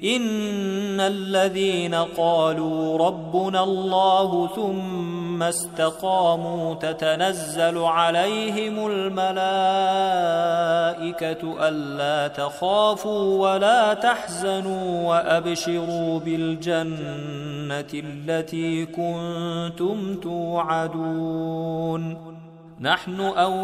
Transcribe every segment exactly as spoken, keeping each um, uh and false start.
إن الذين قالوا ربنا الله ثم استقاموا تتنزل عليهم الملائكة ألا تخافوا ولا تحزنوا وأبشروا بالجنة التي كنتم توعدون نحن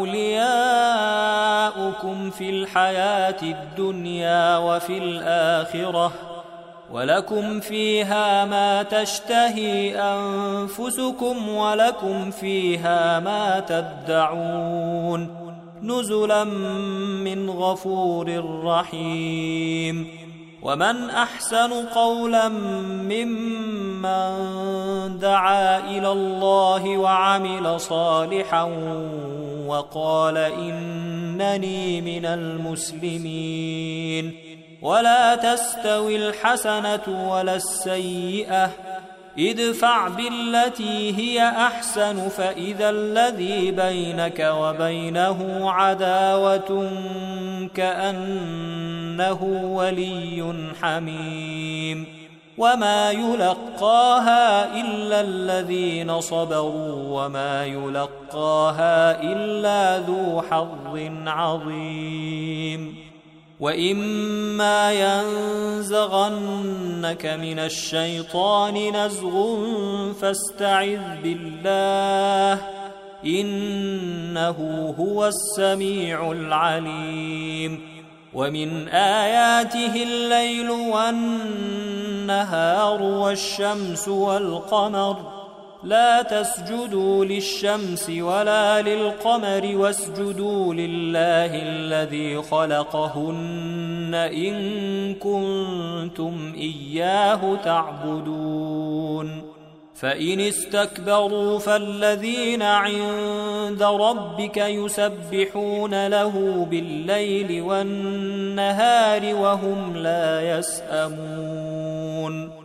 أولياؤكم في الحياة الدنيا وفي الآخرة ولكم فيها ما تشتهي أنفسكم ولكم فيها ما تدعون نزلا من غفور رحيم ومن أحسن قولا ممن دعا إلى الله وعمل صالحا وقال إنني من المسلمين ولا تستوي الحسنة ولا السيئة ادفع بالتي هي أحسن فإذا الذي بينك وبينه عداوة كأنه ولي حميم وما يلقاها إلا الذين صبروا وما يلقاها إلا ذو حظ عظيم وإما ينزغنك من الشيطان نزغ فاستعذ بالله إنه هو السميع العليم ومن آياته الليل والنهار والشمس والقمر لا تسجدوا للشمس ولا للقمر واسجدوا لله الذي خلقهن إن كنتم إياه تعبدون فإن استكبروا فالذين عند ربك يسبحون له بالليل والنهار وهم لا يسأمون